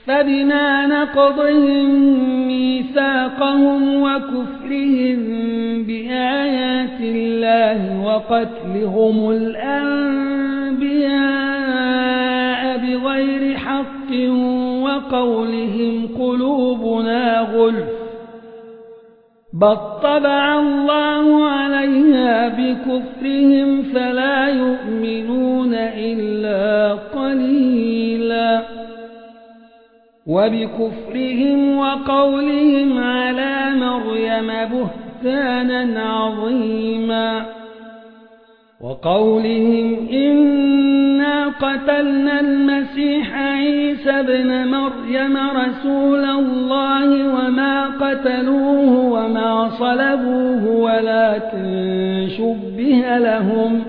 فبما نقضهم ميثاقهم وكفرهم بآيات الله وقتلهم الأنبياء بغير حق وقولهم قلوبنا غلف بل طبع الله عليها بكفرهم فلا يؤمنون إلا قليلا وبكفرهم وقولهم على مريم بهتانا عظيما وقولهم إنا قتلنا المسيح عيسى ابن مريم رسول الله وما قتلوه وما صلبوه ولكن شبه لهم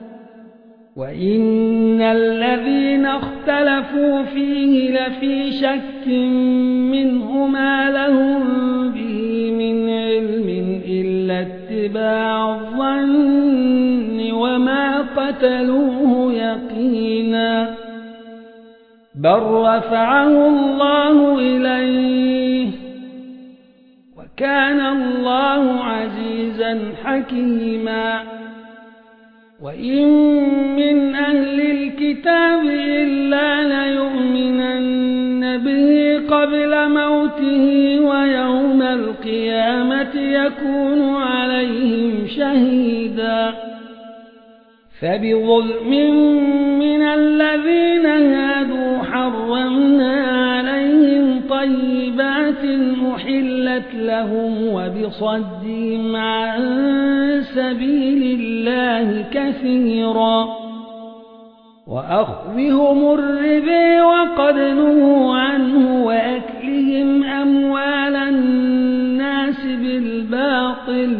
وإن الذين اختلفوا فيه لفي شك منه ما لهم به من علم إلا اتباع الظن وما قتلوه يقينا بل رفعه الله إليه وكان الله عزيزا حكيما وإن من أهل الكتاب إلا ليؤمنن به قبل موته ويوم القيامة يكون عليهم شهيدا فبظلم من الذين هادوا حرمنا عليهم طيبات أحلت لهم وبصدهم عن سبيل الله كثيرا وأخذهم الربا وقد نهوا عنه وأكلهم أموال الناس بالباطل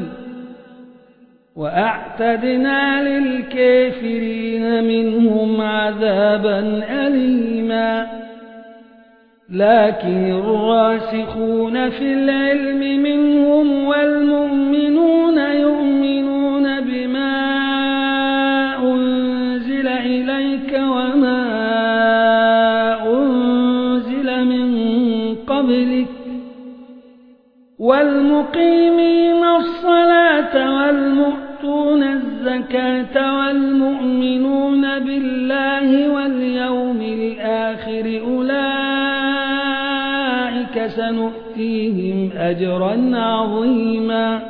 وأعتدنا للكافرين منهم عذابا أليما لكن الراسخون في العلم منهم والمؤمنون يؤمنون بما أنزل إليك وما أنزل من قبلك والمقيمين الصلاة والمؤتون الزكاة والمؤمنون بالله واليوم الآخر أولئك سنؤتيهم أجرا عظيما